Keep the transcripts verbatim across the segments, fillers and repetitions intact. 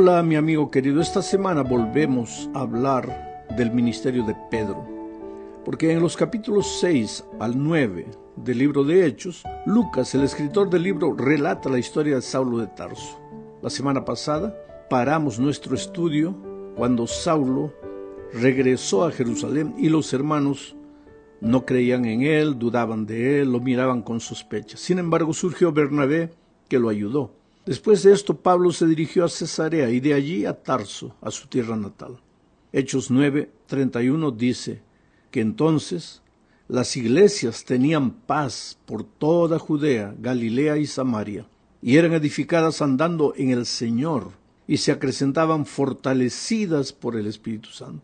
Hola mi amigo querido, esta semana volvemos a hablar del ministerio de Pedro, porque en los capítulos seis al nueve del libro de Hechos, Lucas, el escritor del libro, relata la historia de Saulo de Tarso. La semana pasada paramos nuestro estudio cuando Saulo regresó a Jerusalén y los hermanos no creían en él, dudaban de él, lo miraban con sospecha. Sin embargo, surgió Bernabé que lo ayudó. Después de esto, Pablo se dirigió a Cesarea y de allí a Tarso, a su tierra natal. Hechos nueve treinta y uno dice que entonces las iglesias tenían paz por toda Judea, Galilea y Samaria, y eran edificadas andando en el Señor, y se acrecentaban fortalecidas por el Espíritu Santo.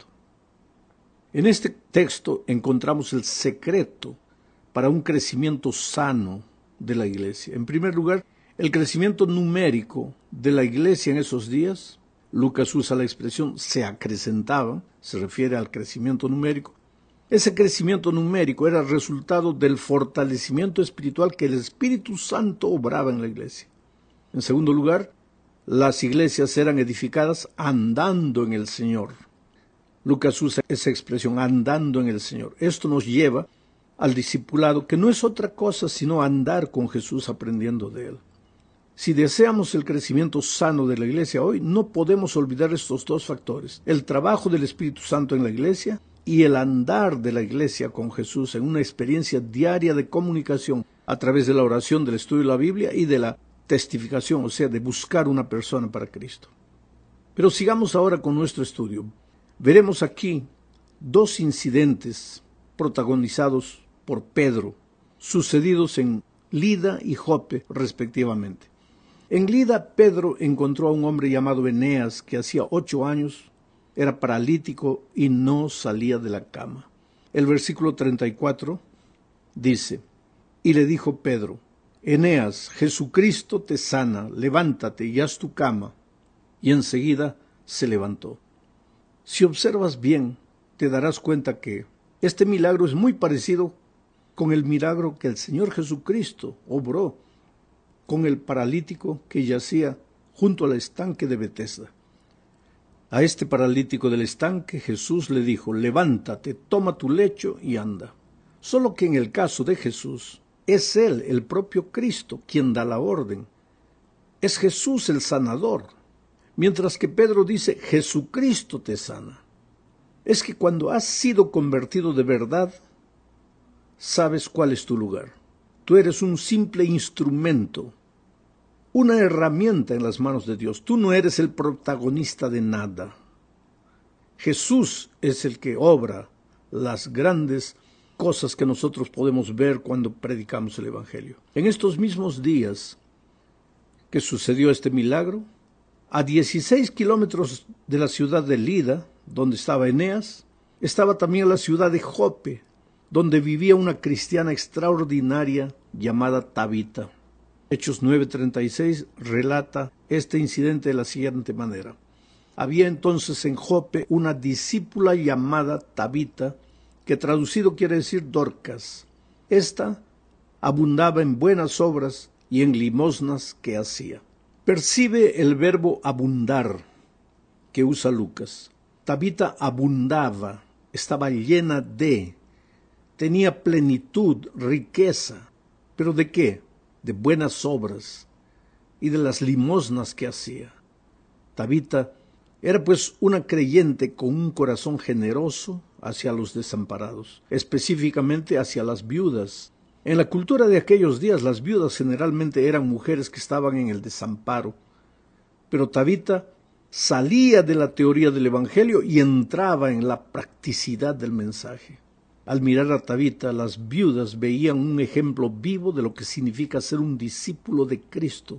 En este texto encontramos el secreto para un crecimiento sano de la iglesia. En primer lugar, el crecimiento numérico de la iglesia en esos días. Lucas usa la expresión se acrecentaba, se refiere al crecimiento numérico. Ese crecimiento numérico era resultado del fortalecimiento espiritual que el Espíritu Santo obraba en la iglesia. En segundo lugar, las iglesias eran edificadas andando en el Señor. Lucas usa esa expresión, andando en el Señor. Esto nos lleva al discipulado, que no es otra cosa sino andar con Jesús aprendiendo de Él. Si deseamos el crecimiento sano de la iglesia hoy, no podemos olvidar estos dos factores: el trabajo del Espíritu Santo en la iglesia y el andar de la iglesia con Jesús en una experiencia diaria de comunicación a través de la oración, del estudio de la Biblia y de la testificación, o sea, de buscar una persona para Cristo. Pero sigamos ahora con nuestro estudio. Veremos aquí dos incidentes protagonizados por Pedro, sucedidos en Lida y Jope, respectivamente. En Lida, Pedro encontró a un hombre llamado Eneas, que hacía ocho años era paralítico y no salía de la cama. El versículo treinta y cuatro dice: y le dijo Pedro: Eneas, Jesucristo te sana, levántate y haz tu cama. Y enseguida se levantó. Si observas bien, te darás cuenta que este milagro es muy parecido con el milagro que el Señor Jesucristo obró con el paralítico que yacía junto al estanque de Betesda. A este paralítico del estanque Jesús le dijo: levántate, toma tu lecho y anda. Solo que en el caso de Jesús, es Él, el propio Cristo, quien da la orden. Es Jesús el sanador. Mientras que Pedro dice: Jesucristo te sana. Es que cuando has sido convertido de verdad, sabes cuál es tu lugar. Tú eres un simple instrumento, una herramienta en las manos de Dios. Tú no eres el protagonista de nada. Jesús es el que obra las grandes cosas que nosotros podemos ver cuando predicamos el Evangelio. En estos mismos días que sucedió este milagro, a dieciséis kilómetros de la ciudad de Lida, donde estaba Eneas, estaba también la ciudad de Jope, donde vivía una cristiana extraordinaria llamada Tabita. Hechos nueve treinta y seis relata este incidente de la siguiente manera: había entonces en Jope una discípula llamada Tabita, que traducido quiere decir Dorcas. Esta abundaba en buenas obras y en limosnas que hacía. Percibe el verbo abundar que usa Lucas. Tabita abundaba, estaba llena de, tenía plenitud, riqueza. ¿Pero de qué? De buenas obras y de las limosnas que hacía. Tabita era pues una creyente con un corazón generoso hacia los desamparados, específicamente hacia las viudas. En la cultura de aquellos días, las viudas generalmente eran mujeres que estaban en el desamparo. Pero Tabita salía de la teoría del Evangelio y entraba en la practicidad del mensaje. Al mirar a Tabita, las viudas veían un ejemplo vivo de lo que significa ser un discípulo de Cristo.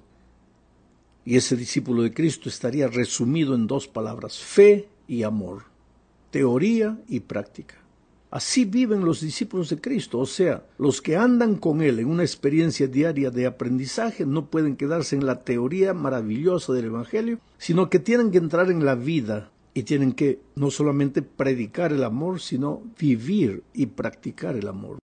Y ese discípulo de Cristo estaría resumido en dos palabras: fe y amor, teoría y práctica. Así viven los discípulos de Cristo, o sea, los que andan con Él en una experiencia diaria de aprendizaje no pueden quedarse en la teoría maravillosa del Evangelio, sino que tienen que entrar en la vida y tienen que no solamente predicar el amor, sino vivir y practicar el amor.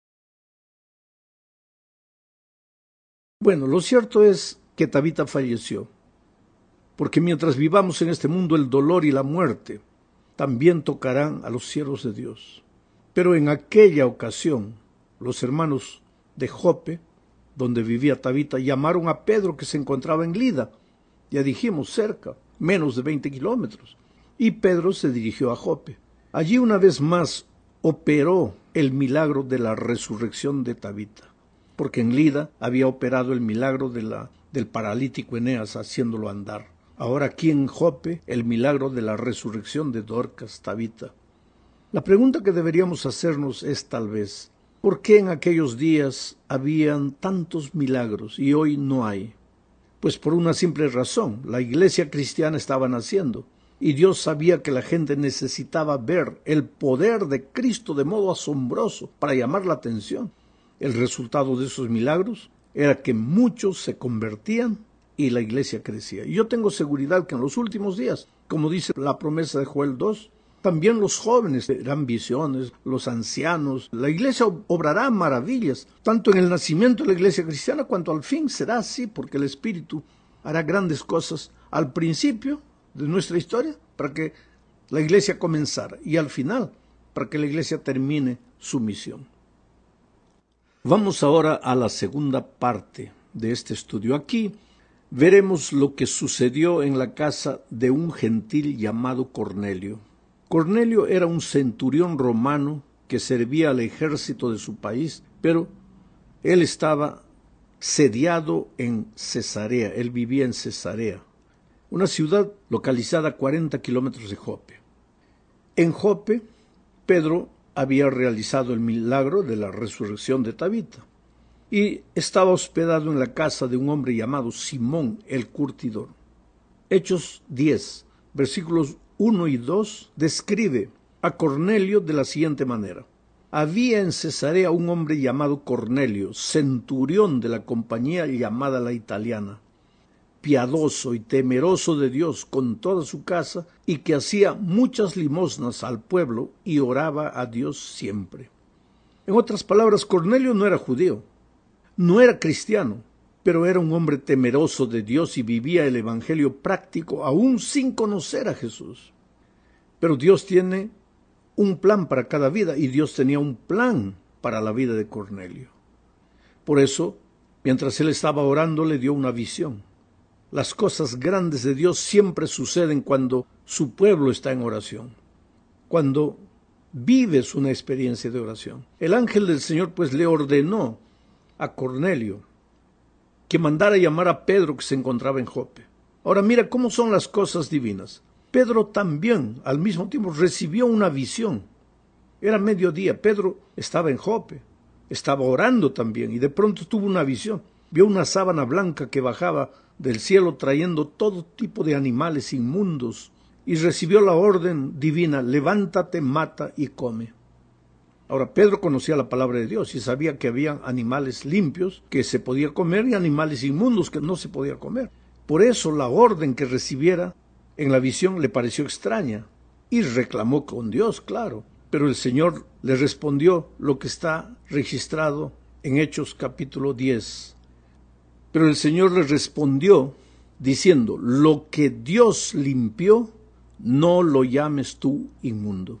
Bueno, lo cierto es que Tabita falleció. porque mientras vivamos en este mundo el dolor y la muerte también tocarán a los siervos de Dios. Pero en aquella ocasión, los hermanos de Jope, donde vivía Tabita, llamaron a Pedro, que se encontraba en Lida, ya dijimos cerca, menos de veinte kilómetros, y Pedro se dirigió a Jope. Allí una vez más operó el milagro de la resurrección de Tabita, porque en Lida había operado el milagro de la, del paralítico Eneas, haciéndolo andar. Ahora aquí en Jope, el milagro de la resurrección de Dorcas, Tabita. La pregunta que deberíamos hacernos es tal vez, ¿por qué en aquellos días habían tantos milagros y hoy no hay? Pues por una simple razón, la iglesia cristiana estaba naciendo, y Dios sabía que la gente necesitaba ver el poder de Cristo de modo asombroso para llamar la atención. El resultado de esos milagros era que muchos se convertían y la iglesia crecía. Y yo tengo seguridad que en los últimos días, como dice la promesa de Joel dos, también los jóvenes verán visiones, los ancianos. La iglesia obrará maravillas, tanto en el nacimiento de la iglesia cristiana cuanto al fin será así, porque el Espíritu hará grandes cosas al principio de nuestra historia para que la iglesia comenzara y al final para que la iglesia termine su misión. Vamos ahora a la segunda parte de este estudio. Aquí veremos lo que sucedió en la casa de un gentil llamado Cornelio. Cornelio era un centurión romano que servía al ejército de su país, pero él estaba sediado en Cesarea, él vivía en Cesarea, una ciudad localizada a cuarenta kilómetros de Jope. En Jope, Pedro había realizado el milagro de la resurrección de Tabita y estaba hospedado en la casa de un hombre llamado Simón el curtidor. Hechos diez, versículos uno y dos, describe a Cornelio de la siguiente manera. Había en Cesarea un hombre llamado Cornelio, centurión de la compañía llamada la Italiana, piadoso y temeroso de Dios con toda su casa, y que hacía muchas limosnas al pueblo y oraba a Dios siempre. En otras palabras, Cornelio no era judío, no era cristiano, pero era un hombre temeroso de Dios y vivía el evangelio práctico aún sin conocer a Jesús. Pero Dios tiene un plan para cada vida y Dios tenía un plan para la vida de Cornelio. Por eso, mientras él estaba orando, le dio una visión. Las cosas grandes de Dios siempre suceden cuando su pueblo está en oración, cuando vives una experiencia de oración. El ángel del Señor pues le ordenó a Cornelio que mandara llamar a Pedro, que se encontraba en Jope. Ahora mira cómo son las cosas divinas. Pedro también al mismo tiempo recibió una visión. Era mediodía, Pedro estaba en Jope, estaba orando también y de pronto tuvo una visión. Vio una sábana blanca que bajaba del cielo trayendo todo tipo de animales inmundos y recibió la orden divina: levántate, mata y come. Ahora, Pedro conocía la palabra de Dios y sabía que había animales limpios que se podía comer y animales inmundos que no se podía comer. Por eso la orden que recibiera en la visión le pareció extraña y reclamó con Dios, claro. Pero el Señor le respondió lo que está registrado en Hechos capítulo diez. Pero el Señor le respondió diciendo: lo que Dios limpió, no lo llames tú inmundo.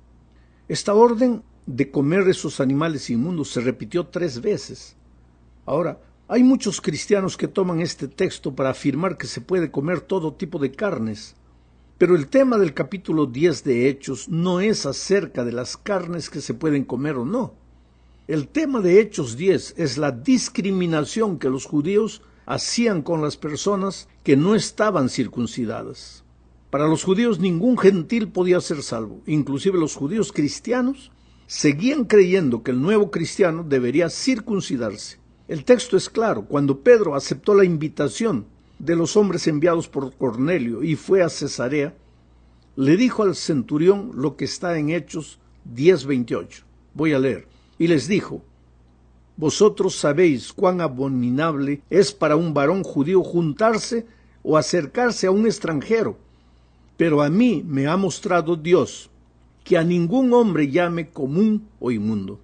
Esta orden de comer esos animales inmundos se repitió tres veces. Ahora, hay muchos cristianos que toman este texto para afirmar que se puede comer todo tipo de carnes, pero el tema del capítulo diez de Hechos no es acerca de las carnes que se pueden comer o no. El tema de Hechos diez es la discriminación que los judíos hacían con las personas que no estaban circuncidadas. Para los judíos ningún gentil podía ser salvo, inclusive los judíos cristianos seguían creyendo que el nuevo cristiano debería circuncidarse. El texto es claro: cuando Pedro aceptó la invitación de los hombres enviados por Cornelio y fue a Cesarea, le dijo al centurión lo que está en Hechos diez veintiocho. Voy a leer. Y les dijo: vosotros sabéis cuán abominable es para un varón judío juntarse o acercarse a un extranjero, pero a mí me ha mostrado Dios que a ningún hombre llame común o inmundo.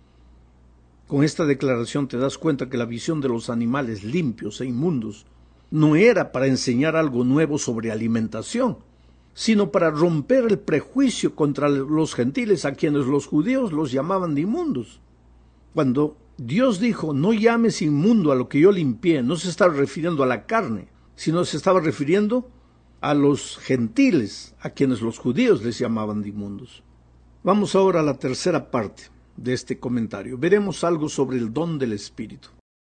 Con esta declaración te das cuenta que la visión de los animales limpios e inmundos no era para enseñar algo nuevo sobre alimentación, sino para romper el prejuicio contra los gentiles, a quienes los judíos los llamaban de inmundos. Cuando Dios dijo, no llames inmundo a lo que yo limpié, no se estaba refiriendo a la carne, sino se estaba refiriendo a los gentiles, a quienes los judíos les llamaban de inmundos. Vamos ahora a la tercera parte de este comentario. Veremos algo sobre el don del Espíritu.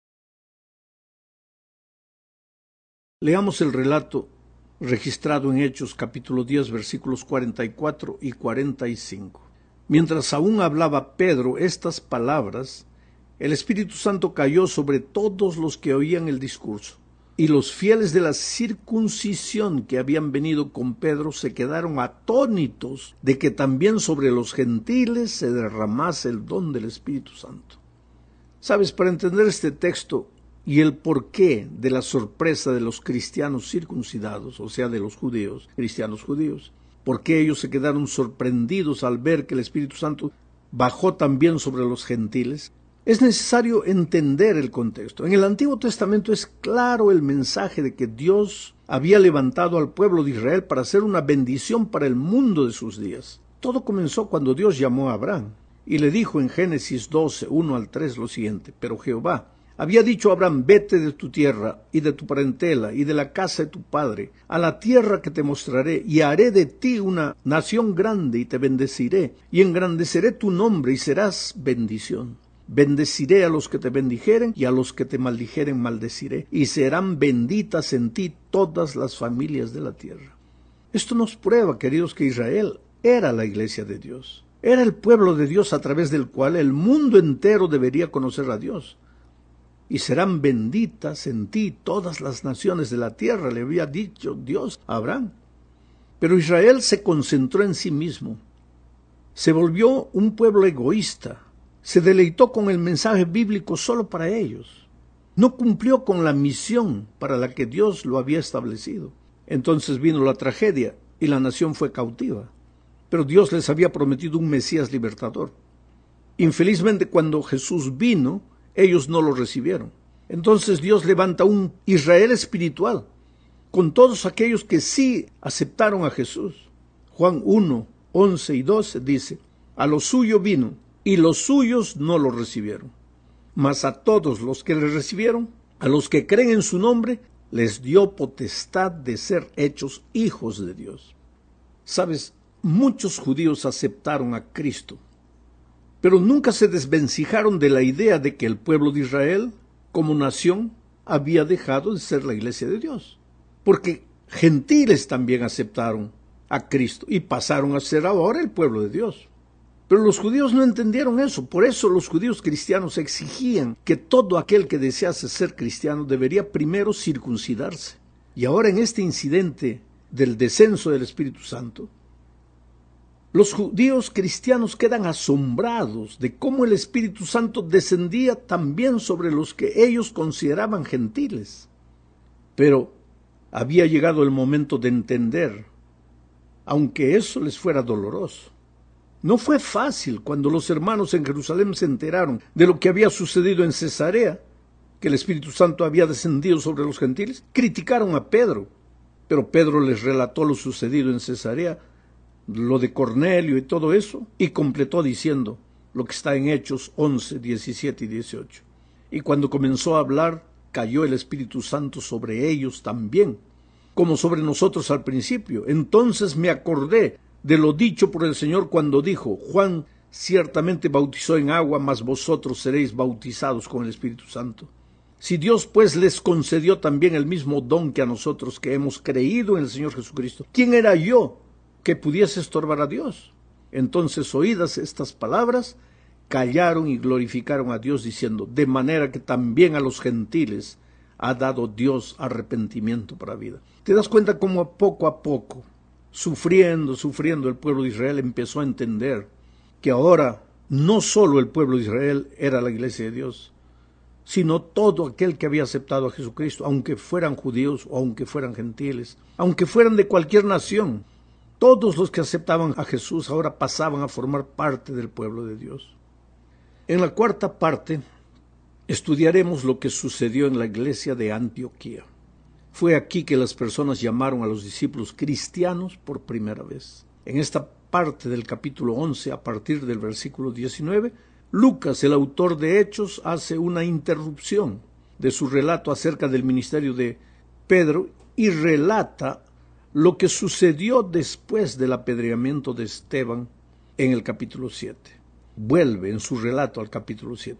Leamos el relato registrado en Hechos capítulo diez, versículos cuarenta y cuatro y cuarenta y cinco. Mientras aún hablaba Pedro estas palabras, el Espíritu Santo cayó sobre todos los que oían el discurso, y los fieles de la circuncisión que habían venido con Pedro se quedaron atónitos de que también sobre los gentiles se derramase el don del Espíritu Santo. Sabes, para entender este texto y el porqué de la sorpresa de los cristianos circuncidados, o sea, de los judíos, cristianos judíos, por qué ellos se quedaron sorprendidos al ver que el Espíritu Santo bajó también sobre los gentiles, es necesario entender el contexto. En el Antiguo Testamento es claro el mensaje de que Dios había levantado al pueblo de Israel para ser una bendición para el mundo de sus días. Todo comenzó cuando Dios llamó a Abraham y le dijo en Génesis doce, uno al tres lo siguiente: pero Jehová había dicho a Abraham, vete de tu tierra y de tu parentela y de la casa de tu padre, a la tierra que te mostraré, y haré de ti una nación grande y te bendeciré, y engrandeceré tu nombre y serás bendición. Bendeciré a los que te bendijeren y a los que te maldijeren maldeciré, y serán benditas en ti todas las familias de la tierra. Esto nos prueba, queridos, que Israel era la iglesia de Dios. Era el pueblo de Dios a través del cual el mundo entero debería conocer a Dios. Y serán benditas en ti todas las naciones de la tierra, le había dicho Dios a Abraham. Pero Israel se concentró en sí mismo. Se volvió un pueblo egoísta. Se deleitó con el mensaje bíblico solo para ellos. No cumplió con la misión para la que Dios lo había establecido. Entonces vino la tragedia y la nación fue cautiva. Pero Dios les había prometido un Mesías libertador. Infelizmente, cuando Jesús vino, ellos no lo recibieron. Entonces Dios levanta un Israel espiritual, con todos aquellos que sí aceptaron a Jesús. Juan uno, once y doce dice, a lo suyo vino, y los suyos no lo recibieron. Mas a todos los que le recibieron, a los que creen en su nombre, les dio potestad de ser hechos hijos de Dios. Sabes, muchos judíos aceptaron a Cristo, pero nunca se desvencijaron de la idea de que el pueblo de Israel, como nación, había dejado de ser la iglesia de Dios. Porque gentiles también aceptaron a Cristo y pasaron a ser ahora el pueblo de Dios. Pero los judíos no entendieron eso. Por eso los judíos cristianos exigían que todo aquel que desease ser cristiano debería primero circuncidarse. Y ahora en este incidente del descenso del Espíritu Santo, los judíos cristianos quedan asombrados de cómo el Espíritu Santo descendía también sobre los que ellos consideraban gentiles. Pero había llegado el momento de entender, aunque eso les fuera doloroso. No fue fácil cuando los hermanos en Jerusalén se enteraron de lo que había sucedido en Cesarea, que el Espíritu Santo había descendido sobre los gentiles. Criticaron a Pedro, pero Pedro les relató lo sucedido en Cesarea, lo de Cornelio y todo eso, y completó diciendo lo que está en Hechos once, diecisiete y dieciocho. Y cuando comenzó a hablar, cayó el Espíritu Santo sobre ellos también, como sobre nosotros al principio. Entonces me acordé de lo dicho por el Señor cuando dijo, Juan ciertamente bautizó en agua, mas vosotros seréis bautizados con el Espíritu Santo. Si Dios pues les concedió también el mismo don que a nosotros que hemos creído en el Señor Jesucristo, ¿quién era yo que pudiese estorbar a Dios? Entonces, oídas estas palabras, callaron y glorificaron a Dios diciendo, de manera que también a los gentiles ha dado Dios arrepentimiento para vida. ¿Te das cuenta cómo poco a poco, sufriendo, sufriendo, el pueblo de Israel empezó a entender que ahora no solo el pueblo de Israel era la iglesia de Dios, sino todo aquel que había aceptado a Jesucristo, aunque fueran judíos o aunque fueran gentiles, aunque fueran de cualquier nación? Todos los que aceptaban a Jesús ahora pasaban a formar parte del pueblo de Dios. En la cuarta parte estudiaremos lo que sucedió en la iglesia de Antioquía. Fue aquí que las personas llamaron a los discípulos cristianos por primera vez. En esta parte del capítulo once, a partir del versículo diecinueve, Lucas, el autor de Hechos, hace una interrupción de su relato acerca del ministerio de Pedro y relata lo que sucedió después del apedreamiento de Esteban en el capítulo siete. Vuelve en su relato al capítulo siete.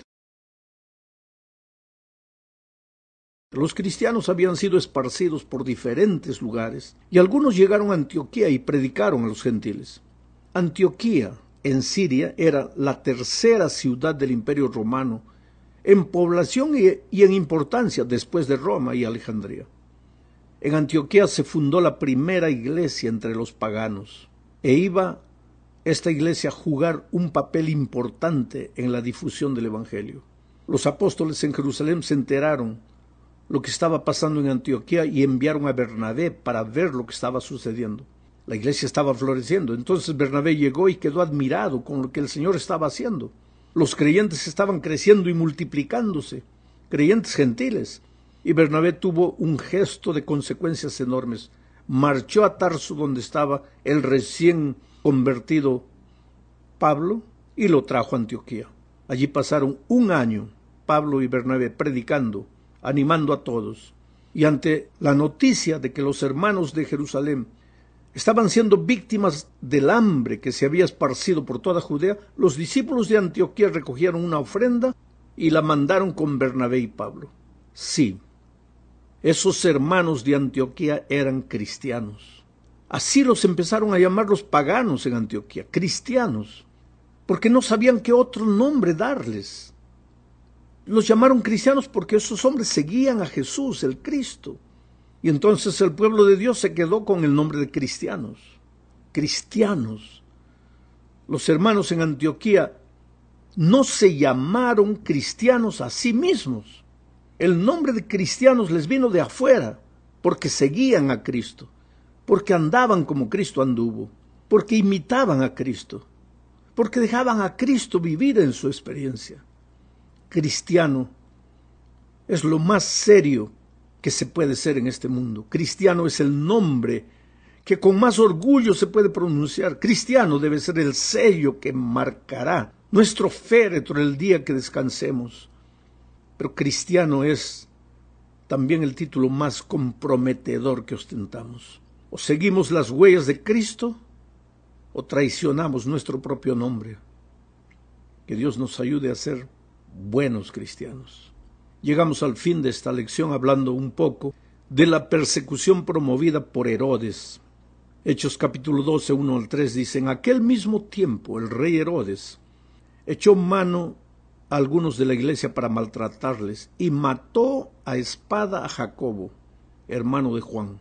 Los cristianos habían sido esparcidos por diferentes lugares y algunos llegaron a Antioquía y predicaron a los gentiles. Antioquía, en Siria, era la tercera ciudad del Imperio Romano en población y en importancia después de Roma y Alejandría. En Antioquía se fundó la primera iglesia entre los paganos e iba esta iglesia a jugar un papel importante en la difusión del Evangelio. Los apóstoles en Jerusalén se enteraron lo que estaba pasando en Antioquía y enviaron a Bernabé para ver lo que estaba sucediendo. La iglesia estaba floreciendo. Entonces Bernabé llegó y quedó admirado con lo que el Señor estaba haciendo. Los creyentes estaban creciendo y multiplicándose, creyentes gentiles. Y Bernabé tuvo un gesto de consecuencias enormes. Marchó a Tarso, donde estaba el recién convertido Pablo, y lo trajo a Antioquía. Allí pasaron un año Pablo y Bernabé predicando, animando a todos. Y ante la noticia de que los hermanos de Jerusalén estaban siendo víctimas del hambre que se había esparcido por toda Judea, los discípulos de Antioquía recogieron una ofrenda y la mandaron con Bernabé y Pablo. Sí, esos hermanos de Antioquía eran cristianos. Así los empezaron a llamar los paganos en Antioquía, cristianos, porque no sabían qué otro nombre darles. Los llamaron cristianos porque esos hombres seguían a Jesús, el Cristo. Y entonces el pueblo de Dios se quedó con el nombre de cristianos. Cristianos. Los hermanos en Antioquía no se llamaron cristianos a sí mismos. El nombre de cristianos les vino de afuera, porque seguían a Cristo, porque andaban como Cristo anduvo, porque imitaban a Cristo, porque dejaban a Cristo vivir en su experiencia. Cristiano es lo más serio que se puede ser en este mundo. Cristiano es el nombre que con más orgullo se puede pronunciar. Cristiano debe ser el sello que marcará nuestro féretro el día que descansemos. Pero cristiano es también el título más comprometedor que ostentamos. O seguimos las huellas de Cristo o traicionamos nuestro propio nombre. Que Dios nos ayude a ser buenos cristianos. Llegamos al fin de esta lección hablando un poco de la persecución promovida por Herodes. Hechos capítulo doce, uno al tres dice: en aquel mismo tiempo el rey Herodes echó mano a algunos de la iglesia para maltratarles y mató a espada a Jacobo, hermano de Juan.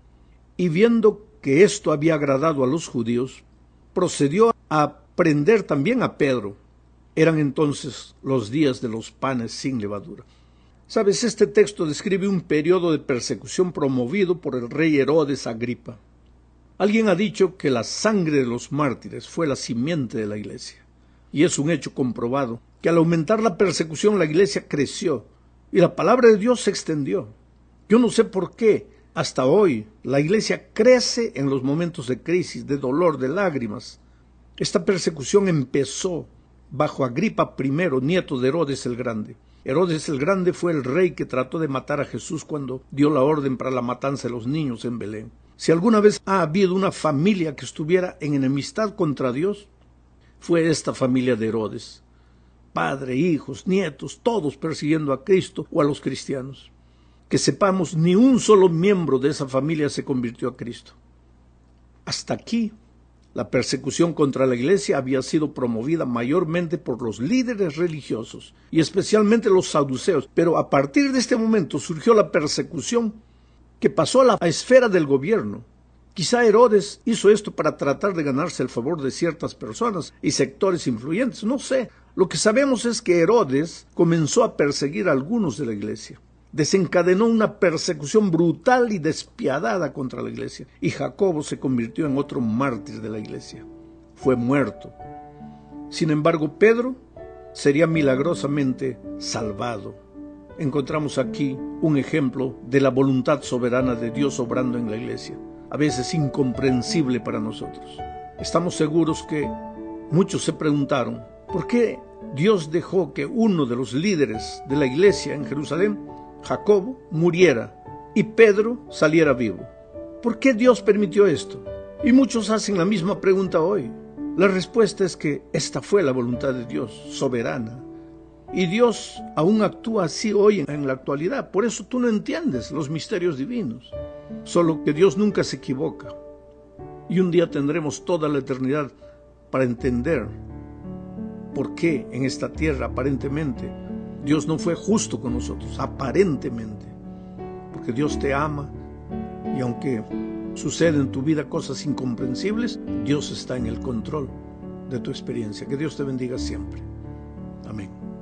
Y viendo que esto había agradado a los judíos, procedió a prender también a Pedro. Eran entonces los días de los panes sin levadura. Sabes, este texto describe un periodo de persecución promovido por el rey Herodes Agripa. Alguien ha dicho que la sangre de los mártires fue la simiente de la iglesia. Y es un hecho comprobado que al aumentar la persecución la iglesia creció y la palabra de Dios se extendió. Yo no sé por qué hasta hoy la iglesia crece en los momentos de crisis, de dolor, de lágrimas. Esta persecución empezó bajo Agripa primero, nieto de Herodes el Grande. Herodes el Grande fue el rey que trató de matar a Jesús cuando dio la orden para la matanza de los niños en Belén. Si alguna vez ha habido una familia que estuviera en enemistad contra Dios, fue esta familia de Herodes. Padre, hijos, nietos, todos persiguiendo a Cristo o a los cristianos. Que sepamos, ni un solo miembro de esa familia se convirtió a Cristo. Hasta aquí, la persecución contra la iglesia había sido promovida mayormente por los líderes religiosos y especialmente los saduceos, pero a partir de este momento surgió la persecución que pasó a la esfera del gobierno. Quizá Herodes hizo esto para tratar de ganarse el favor de ciertas personas y sectores influyentes, no sé. Lo que sabemos es que Herodes comenzó a perseguir a algunos de la iglesia. Desencadenó una persecución brutal y despiadada contra la iglesia, y Jacobo se convirtió en otro mártir de la iglesia. Fue muerto. Sin embargo, Pedro sería milagrosamente salvado. encontramos aquí un ejemplo de la voluntad soberana de Dios obrando en la iglesia, a veces incomprensible para nosotros. Estamos seguros que muchos se preguntaron, ¿por qué Dios dejó que uno de los líderes de la iglesia en Jerusalén, Jacobo, muriera y Pedro saliera vivo? ¿Por qué Dios permitió esto? Y muchos hacen la misma pregunta hoy. La respuesta es que esta fue la voluntad de Dios, soberana. Y Dios aún actúa así hoy en la actualidad. Por eso tú no entiendes los misterios divinos. Solo que Dios nunca se equivoca. Y un día tendremos toda la eternidad para entender por qué en esta tierra aparentemente Dios no fue justo con nosotros. Aparentemente. Porque Dios te ama y aunque suceden en tu vida cosas incomprensibles, Dios está en el control de tu experiencia. Que Dios te bendiga siempre. Amén.